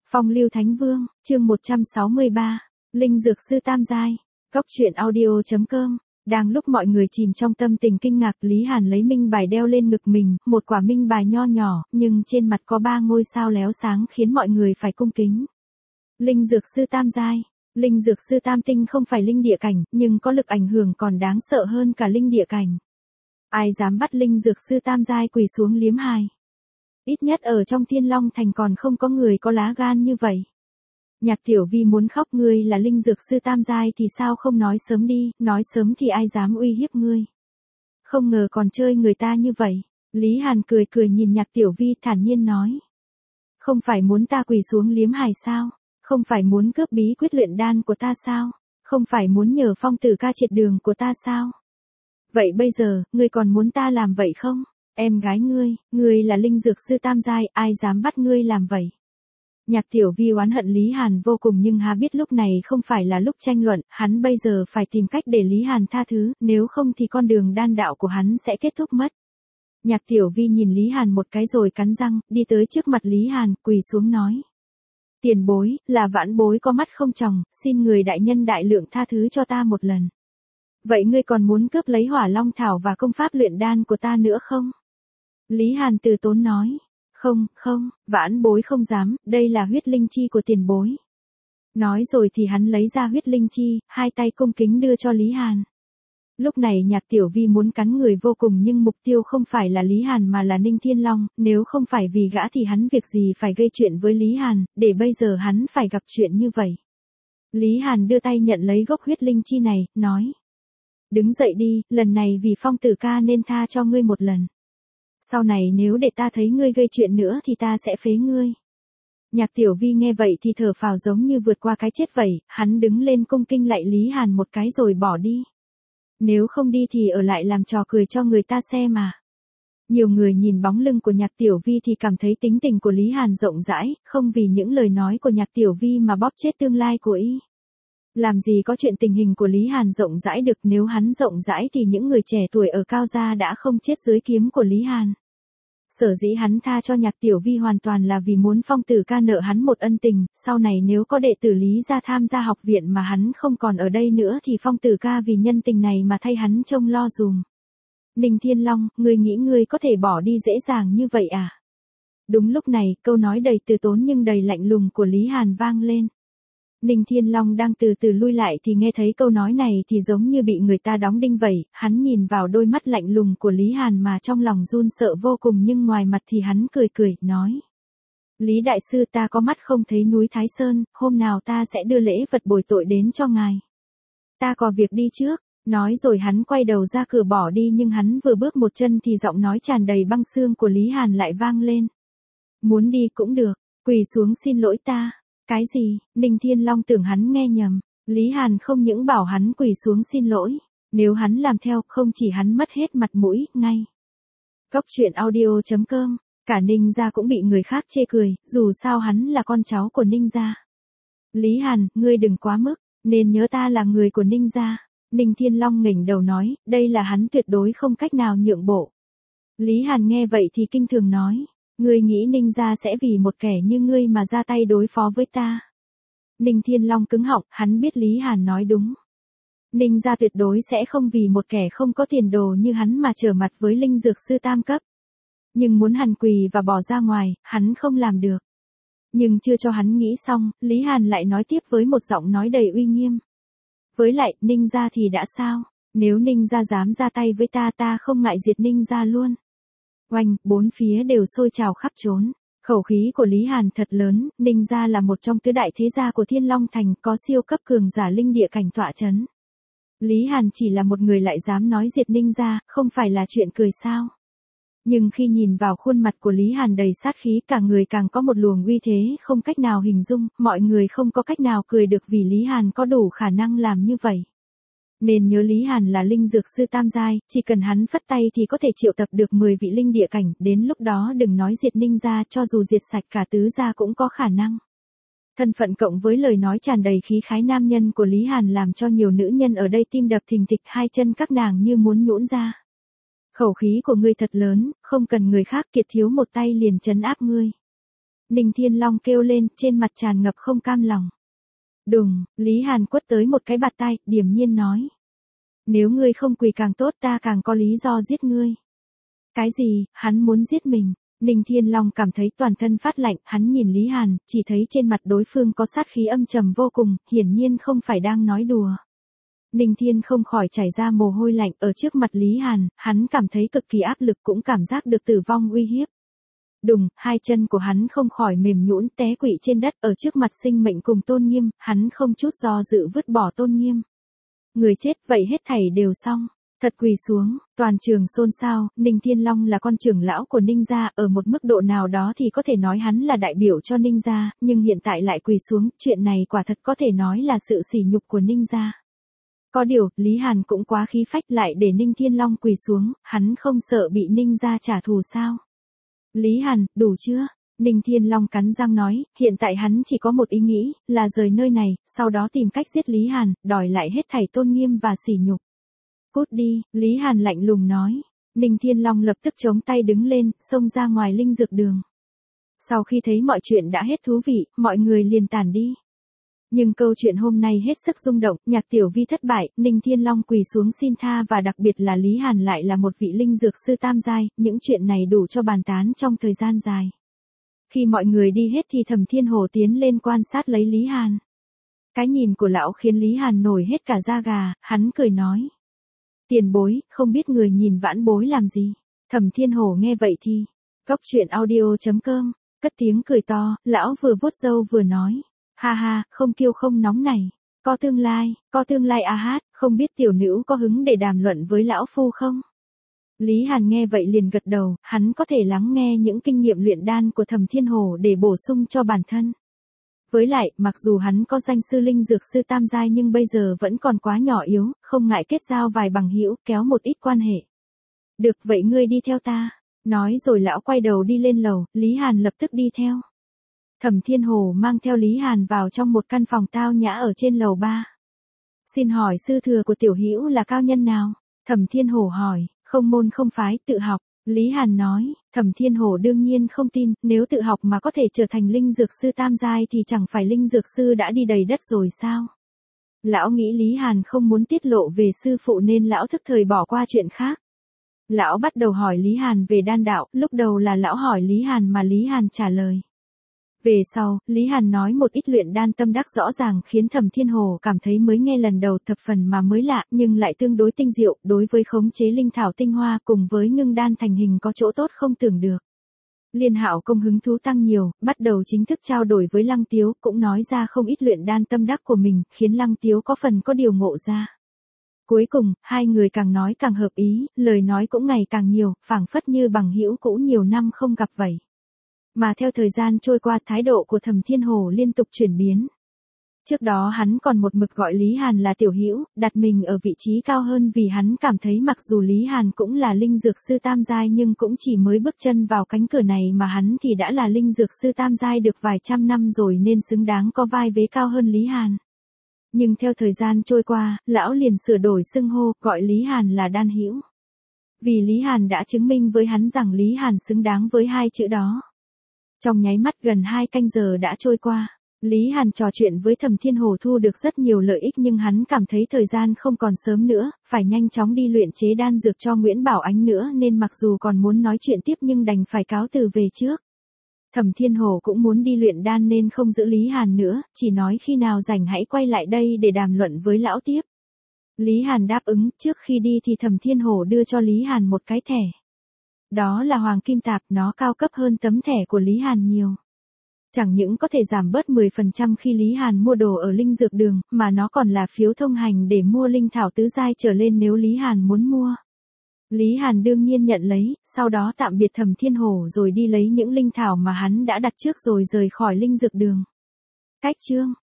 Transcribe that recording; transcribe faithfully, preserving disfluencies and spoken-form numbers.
Phong lưu Thánh Vương, chương một trăm sáu mươi ba, Linh Dược Sư Tam Giai, Cốc truyện audio.com. Đang lúc mọi người chìm trong tâm tình kinh ngạc, Lý Hàn lấy minh bài đeo lên ngực mình, một quả minh bài nho nhỏ, nhưng trên mặt có ba ngôi sao lóe sáng khiến mọi người phải cung kính. Linh Dược Sư Tam Giai. Linh Dược Sư Tam Tinh không phải linh địa cảnh, nhưng có lực ảnh hưởng còn đáng sợ hơn cả linh địa cảnh. Ai dám bắt Linh Dược Sư Tam Giai quỳ xuống liếm hài? Ít nhất ở trong Thiên Long Thành còn không có người có lá gan như vậy. Nhạc Tiểu Vi muốn khóc, ngươi là Linh Dược Sư Tam Giai thì sao không nói sớm đi, nói sớm thì ai dám uy hiếp ngươi. Không ngờ còn chơi người ta như vậy. Lý Hàn cười cười nhìn Nhạc Tiểu Vi thản nhiên nói. Không phải muốn ta quỳ xuống liếm hài sao? Không phải muốn cướp bí quyết luyện đan của ta sao? Không phải muốn nhờ Phong Tử Ca triệt đường của ta sao? Vậy bây giờ, ngươi còn muốn ta làm vậy không? Em gái ngươi, ngươi là Linh Dược Sư Tam Giai, ai dám bắt ngươi làm vậy? Nhạc Tiểu Vi oán hận Lý Hàn vô cùng, nhưng há biết lúc này không phải là lúc tranh luận, hắn bây giờ phải tìm cách để Lý Hàn tha thứ, nếu không thì con đường đan đạo của hắn sẽ kết thúc mất. Nhạc Tiểu Vi nhìn Lý Hàn một cái rồi cắn răng, đi tới trước mặt Lý Hàn, quỳ xuống nói. Tiền bối, là vãn bối có mắt không tròng, xin người đại nhân đại lượng tha thứ cho ta một lần. Vậy ngươi còn muốn cướp lấy Hỏa Long Thảo và công pháp luyện đan của ta nữa không? Lý Hàn từ tốn nói. Không, không, vãn bối không dám, đây là huyết linh chi của tiền bối. Nói rồi thì hắn lấy ra huyết linh chi, hai tay cung kính đưa cho Lý Hàn. Lúc này Nhạc Tiểu Vi muốn cắn người vô cùng, nhưng mục tiêu không phải là Lý Hàn mà là Ninh Thiên Long, nếu không phải vì gã thì hắn việc gì phải gây chuyện với Lý Hàn, để bây giờ hắn phải gặp chuyện như vậy. Lý Hàn đưa tay nhận lấy gốc huyết linh chi này, nói. Đứng dậy đi, lần này vì Phong Tử Ca nên tha cho ngươi một lần. Sau này nếu để ta thấy ngươi gây chuyện nữa thì ta sẽ phế ngươi. Nhạc Tiểu Vi nghe vậy thì thở phào giống như vượt qua cái chết vậy, hắn đứng lên cung kinh lạy Lý Hàn một cái rồi bỏ đi. Nếu không đi thì ở lại làm trò cười cho người ta xem mà. Nhiều người nhìn bóng lưng của Nhạc Tiểu Vi thì cảm thấy tính tình của Lý Hàn rộng rãi, không vì những lời nói của Nhạc Tiểu Vi mà bóp chết tương lai của y. Làm gì có chuyện tình hình của Lý Hàn rộng rãi được, nếu hắn rộng rãi thì những người trẻ tuổi ở Cao Gia đã không chết dưới kiếm của Lý Hàn. Sở dĩ hắn tha cho Nhạc Tiểu Vi hoàn toàn là vì muốn Phong Tử Ca nợ hắn một ân tình, sau này nếu có đệ tử Lý gia tham gia học viện mà hắn không còn ở đây nữa thì Phong Tử Ca vì nhân tình này mà thay hắn trông lo dùm. Ninh Thiên Long, ngươi nghĩ ngươi có thể bỏ đi dễ dàng như vậy à? Đúng lúc này, câu nói đầy từ tốn nhưng đầy lạnh lùng của Lý Hàn vang lên. Ninh Thiên Long đang từ từ lui lại thì nghe thấy câu nói này thì giống như bị người ta đóng đinh vậy, hắn nhìn vào đôi mắt lạnh lùng của Lý Hàn mà trong lòng run sợ vô cùng, nhưng ngoài mặt thì hắn cười cười, nói. Lý Đại Sư, ta có mắt không thấy núi Thái Sơn, hôm nào ta sẽ đưa lễ vật bồi tội đến cho ngài. Ta có việc đi trước, nói rồi hắn quay đầu ra cửa bỏ đi, nhưng hắn vừa bước một chân thì giọng nói tràn đầy băng xương của Lý Hàn lại vang lên. Muốn đi cũng được, quỳ xuống xin lỗi ta. Cái gì? Ninh Thiên Long tưởng hắn nghe nhầm. Lý Hàn không những bảo hắn quỳ xuống xin lỗi. Nếu hắn làm theo, không chỉ hắn mất hết mặt mũi, ngay. Cốc truyện audio.com. Cả Ninh gia cũng bị người khác chê cười, dù sao hắn là con cháu của Ninh gia. Lý Hàn, ngươi đừng quá mức, nên nhớ ta là người của Ninh gia. Ninh Thiên Long nghỉnh đầu nói, đây là hắn tuyệt đối không cách nào nhượng bộ. Lý Hàn nghe vậy thì kinh thường nói. Ngươi nghĩ Ninh gia sẽ vì một kẻ như ngươi mà ra tay đối phó với ta? Ninh Thiên Long cứng họng, hắn biết Lý Hàn nói đúng. Ninh gia tuyệt đối sẽ không vì một kẻ không có tiền đồ như hắn mà trở mặt với Linh Dược Sư Tam cấp. Nhưng muốn hắn quỳ và bỏ ra ngoài, hắn không làm được. Nhưng chưa cho hắn nghĩ xong, Lý Hàn lại nói tiếp với một giọng nói đầy uy nghiêm. Với lại, Ninh gia thì đã sao? Nếu Ninh gia dám ra tay với ta, ta không ngại diệt Ninh gia luôn. Oanh, bốn phía đều sôi trào khắp trốn. Khẩu khí của Lý Hàn thật lớn, Ninh gia là một trong tứ đại thế gia của Thiên Long Thành, có siêu cấp cường giả linh địa cảnh tọa chấn. Lý Hàn chỉ là một người lại dám nói diệt Ninh gia, không phải là chuyện cười sao? Nhưng khi nhìn vào khuôn mặt của Lý Hàn đầy sát khí, cả người càng có một luồng uy thế không cách nào hình dung, mọi người không có cách nào cười được vì Lý Hàn có đủ khả năng làm như vậy. Nên nhớ Lý Hàn là Linh Dược Sư Tam Giai, chỉ cần hắn phất tay thì có thể triệu tập được mười vị linh địa cảnh, đến lúc đó đừng nói diệt Ninh gia, cho dù diệt sạch cả tứ gia cũng có khả năng. Thân phận cộng với lời nói tràn đầy khí khái nam nhân của Lý Hàn làm cho nhiều nữ nhân ở đây tim đập thình thịch, hai chân các nàng như muốn nhũn ra. Khẩu khí của ngươi thật lớn, không cần người khác, Kiệt thiếu một tay liền trấn áp ngươi. Ninh Thiên Long kêu lên, trên mặt tràn ngập không cam lòng. Đùng, Lý Hàn quất tới một cái bạt tay, điềm nhiên nói. Nếu ngươi không quỳ càng tốt, ta càng có lý do giết ngươi. Cái gì, hắn muốn giết mình? Ninh Thiên Long cảm thấy toàn thân phát lạnh, hắn nhìn Lý Hàn, chỉ thấy trên mặt đối phương có sát khí âm trầm vô cùng, hiển nhiên không phải đang nói đùa. Ninh Thiên không khỏi chảy ra mồ hôi lạnh, ở trước mặt Lý Hàn, hắn cảm thấy cực kỳ áp lực, cũng cảm giác được tử vong uy hiếp. Đùng, hai chân của hắn không khỏi mềm nhũn té quỵ trên đất, ở trước mặt sinh mệnh cùng tôn nghiêm, hắn không chút do dự vứt bỏ tôn nghiêm. Người chết, vậy hết thảy đều xong. Thật quỳ xuống, toàn trường xôn xao. Ninh Thiên Long là con trưởng lão của Ninh gia, ở một mức độ nào đó thì có thể nói hắn là đại biểu cho Ninh gia, nhưng hiện tại lại quỳ xuống, chuyện này quả thật có thể nói là sự sỉ nhục của Ninh gia. Có điều, Lý Hàn cũng quá khí phách, lại để Ninh Thiên Long quỳ xuống, hắn không sợ bị Ninh gia trả thù sao? Lý Hàn, đủ chưa? Ninh Thiên Long cắn răng nói, hiện tại hắn chỉ có một ý nghĩ, là rời nơi này, sau đó tìm cách giết Lý Hàn, đòi lại hết thảy tôn nghiêm và sỉ nhục. Cút đi, Lý Hàn lạnh lùng nói. Ninh Thiên Long lập tức chống tay đứng lên, xông ra ngoài linh dược đường. Sau khi thấy mọi chuyện đã hết thú vị, mọi người liền tản đi. Nhưng câu chuyện hôm nay hết sức rung động, Nhạc Tiểu Vi thất bại, Ninh Thiên Long quỳ xuống xin tha và đặc biệt là Lý Hàn lại là một vị linh dược sư tam giai, những chuyện này đủ cho bàn tán trong thời gian dài. Khi mọi người đi hết thì Thẩm Thiên Hổ tiến lên quan sát lấy Lý Hàn. Cái nhìn của lão khiến Lý Hàn nổi hết cả da gà, hắn cười nói. Tiền bối, không biết người nhìn vãn bối làm gì. Thẩm Thiên Hổ nghe vậy thì, Góc Truyện Audio chấm com, cất tiếng cười to, lão vừa vuốt râu vừa nói. Ha ha, không kiêu không nóng này. Có tương lai, có tương lai a hát, không biết tiểu nữ có hứng để đàm luận với lão phu không? Lý Hàn nghe vậy liền gật đầu, hắn có thể lắng nghe những kinh nghiệm luyện đan của Thẩm Thiên Hổ để bổ sung cho bản thân. Với lại, mặc dù hắn có danh sư linh dược sư tam giai nhưng bây giờ vẫn còn quá nhỏ yếu, không ngại kết giao vài bằng hữu, kéo một ít quan hệ. Được, vậy ngươi đi theo ta. Nói rồi lão quay đầu đi lên lầu, Lý Hàn lập tức đi theo. Thẩm Thiên Hổ mang theo Lý Hàn vào trong một căn phòng tao nhã ở trên lầu ba. Xin hỏi sư thừa của tiểu hữu là cao nhân nào? Thẩm Thiên Hổ hỏi. Không môn không phái, tự học. Lý Hàn nói. Thẩm Thiên Hổ đương nhiên không tin, nếu tự học mà có thể trở thành linh dược sư tam giai thì chẳng phải linh dược sư đã đi đầy đất rồi sao? Lão nghĩ Lý Hàn không muốn tiết lộ về sư phụ nên lão thức thời bỏ qua chuyện khác. Lão bắt đầu hỏi Lý Hàn về đan đạo, lúc đầu là lão hỏi Lý Hàn mà Lý Hàn trả lời. Về sau, Lý Hàn nói một ít luyện đan tâm đắc rõ ràng khiến Thẩm Thiên Hổ cảm thấy mới nghe lần đầu thập phần mà mới lạ nhưng lại tương đối tinh diệu, đối với khống chế linh thảo tinh hoa cùng với ngưng đan thành hình có chỗ tốt không tưởng được. Liên Hạo Công hứng thú tăng nhiều, bắt đầu chính thức trao đổi với Lăng Tiếu, cũng nói ra không ít luyện đan tâm đắc của mình, khiến Lăng Tiếu có phần có điều ngộ ra. Cuối cùng, hai người càng nói càng hợp ý, lời nói cũng ngày càng nhiều, phảng phất như bằng hữu cũ nhiều năm không gặp vậy. Mà theo thời gian trôi qua, thái độ của Thẩm Thiên Hổ liên tục chuyển biến. Trước đó hắn còn một mực gọi Lý Hàn là tiểu hữu, đặt mình ở vị trí cao hơn vì hắn cảm thấy mặc dù Lý Hàn cũng là linh dược sư tam giai nhưng cũng chỉ mới bước chân vào cánh cửa này mà hắn thì đã là linh dược sư tam giai được vài trăm năm rồi nên xứng đáng có vai vế cao hơn Lý Hàn. Nhưng theo thời gian trôi qua, lão liền sửa đổi xưng hô, gọi Lý Hàn là đan hữu. Vì Lý Hàn đã chứng minh với hắn rằng Lý Hàn xứng đáng với hai chữ đó. Trong nháy mắt gần hai canh giờ đã trôi qua, Lý Hàn trò chuyện với Thẩm Thiên Hổ thu được rất nhiều lợi ích nhưng hắn cảm thấy thời gian không còn sớm nữa, phải nhanh chóng đi luyện chế đan dược cho Nguyễn Bảo Ánh nữa nên mặc dù còn muốn nói chuyện tiếp nhưng đành phải cáo từ về trước. Thẩm Thiên Hổ cũng muốn đi luyện đan nên không giữ Lý Hàn nữa, chỉ nói khi nào rảnh hãy quay lại đây để đàm luận với lão tiếp. Lý Hàn đáp ứng, trước khi đi thì Thẩm Thiên Hổ đưa cho Lý Hàn một cái thẻ. Đó là hoàng kim tạp, nó cao cấp hơn tấm thẻ của Lý Hàn nhiều. Chẳng những có thể giảm bớt mười phần trăm khi Lý Hàn mua đồ ở linh dược đường, mà nó còn là phiếu thông hành để mua linh thảo tứ giai trở lên nếu Lý Hàn muốn mua. Lý Hàn đương nhiên nhận lấy, sau đó tạm biệt Thẩm Thiên Hổ rồi đi lấy những linh thảo mà hắn đã đặt trước rồi rời khỏi linh dược đường. Cách chương